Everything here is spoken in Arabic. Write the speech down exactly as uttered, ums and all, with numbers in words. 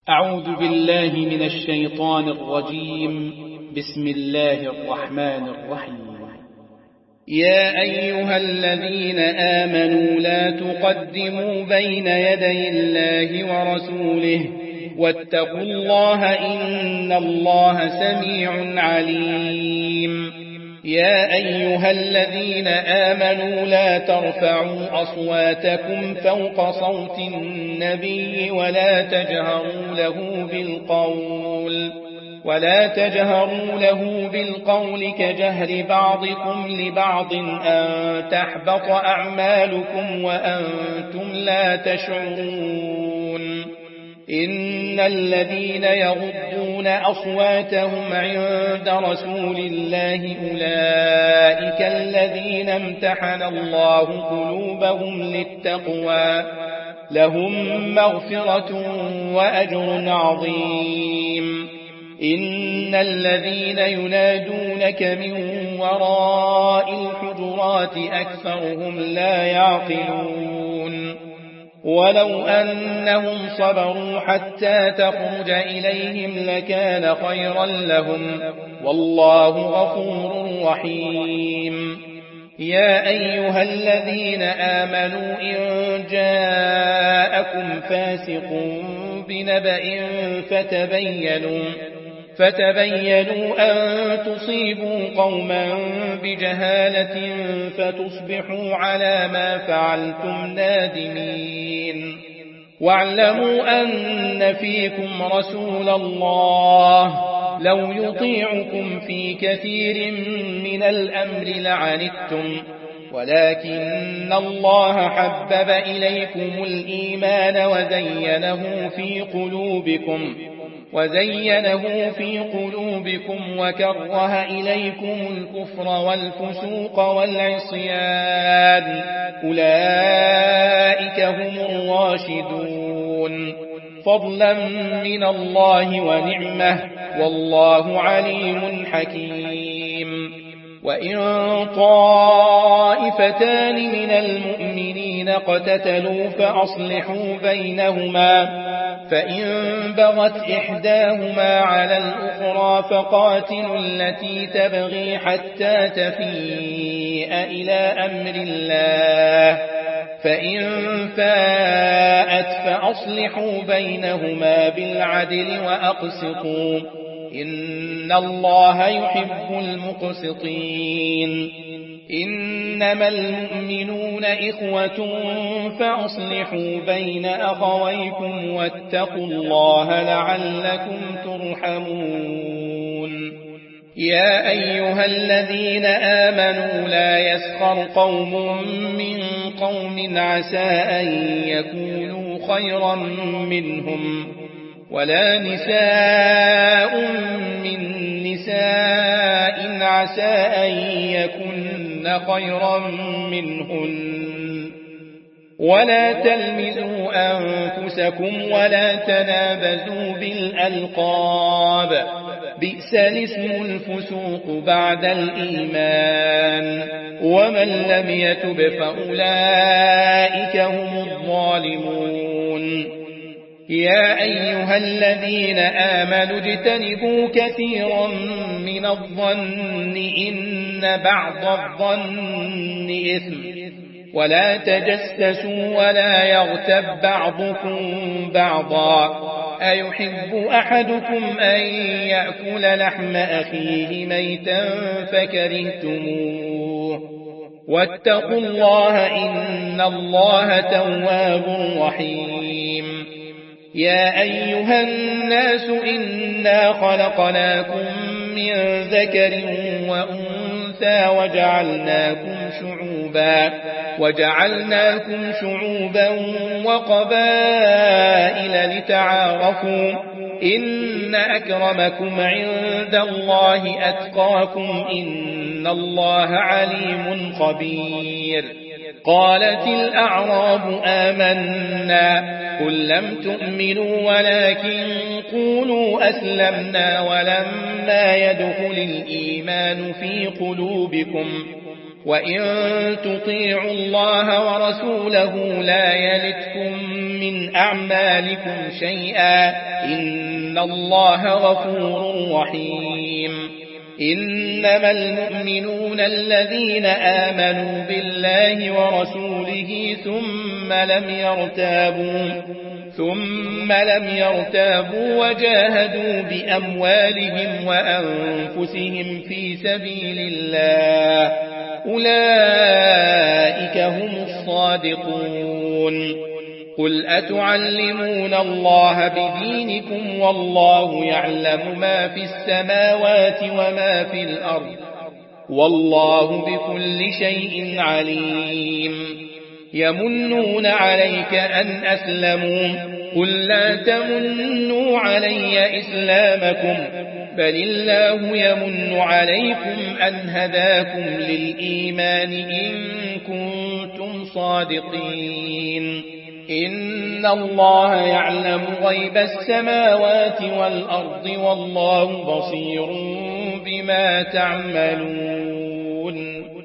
أعوذ بالله من الشيطان الرجيم. بسم الله الرحمن الرحيم. يا أيها الذين آمنوا لا تقدموا بين يدي الله ورسوله واتقوا الله إن الله سميع عليم. يا أيها الذين آمنوا لا ترفعوا أصواتكم فوق صوت النبي ولا تجهروا له بالقول ولا تجهروا له بالقول كجهر بعضكم لبعض أن تحبط أعمالكم وأنتم لا تشعرون. إن الذين يغضون أصواتهم عند رسول الله أولئك الذين امتحن الله قلوبهم للتقوى لهم مغفرة وأجر عظيم. إن الذين ينادونك من وراء الحجرات أكثرهم لا يعقلون. ولو أنهم صبروا حتى تخرج إليهم لكان خيرا لهم والله غفور رحيم. يا أيها الذين آمنوا إن جاءكم فاسق بنبأ فتبينوا فتبينوا أن تصيبوا قوما بجهالة فتصبحوا على ما فعلتم نادمين. واعلموا أن فيكم رسول الله لو يطيعكم في كثير من الأمر لعنتم ولكن الله حبب إليكم الإيمان وزينه في قلوبكم وزينه في قلوبكم وكره إليكم الكفر والفسوق والعصيان أولئك هم الراشدون فضلا من الله ونعمه والله عليم حكيم. وإن طائفتان من المؤمنين اقتتلوا فأصلحوا بينهما فإن بغت إحداهما على الأخرى فقاتلوا التي تبغي حتى تفيء إلى أمر الله فإن فاءت فأصلحوا بينهما بالعدل وأقسطوا إن الله يحب المقسطين. إنما المؤمنون إخوة فأصلحوا بين أخويكم واتقوا الله لعلكم ترحمون. يا أيها الذين آمنوا لا يسخر قوم من قوم عسى أن يكونوا خيرا منهم ولا نساء من نساء عسى أن يكن خيرا منهن ولا تلمزوا أنفسكم ولا تنابزوا بالألقاب بئس الاسم الفسوق بعد الإيمان ومن لم يتب فأولئك هم الظالمون. يا أيها الذين آمنوا اجتنبوا كثيرا من الظن إن بعض الظن إثم ولا تجسسوا ولا يغتب بعضكم بعضا أيحب أحدكم أن يأكل لحم أخيه ميتا فكرهتموه واتقوا الله إن الله تواب رحيم. يا أيها الناس إنا خلقناكم من ذكر وأنثى وجعلناكم شعوبا وجعلناكم شعوبا وقبائل لتعارفوا إن أكرمكم عند الله أتقاكم إن الله عليم خبير. قالت الأعراب آمنا قل لم تؤمنوا ولكن قولوا أسلمنا ولما يدخل الإيمان في قلوبكم وإن تطيعوا الله ورسوله لا يلتكم من أعمالكم شيئا إن الله غفور رحيم إنما المؤمنون الذين آمنوا بالله ورسوله ثم لم يرتابوا ثم لم يرتابوا وجاهدوا بأموالهم وأنفسهم في سبيل الله أولئك هم الصادقون قل أتعلمون الله بدينكم والله يعلم ما في السماوات وما في الأرض والله بكل شيء عليم يمنون عليك أن أسلموا قل لا تمنوا علي إسلامكم بل الله يمن عليكم أن هداكم للإيمان إن كنتم صادقين إن الله يعلم غيب السماوات والأرض والله بصير بما تعملون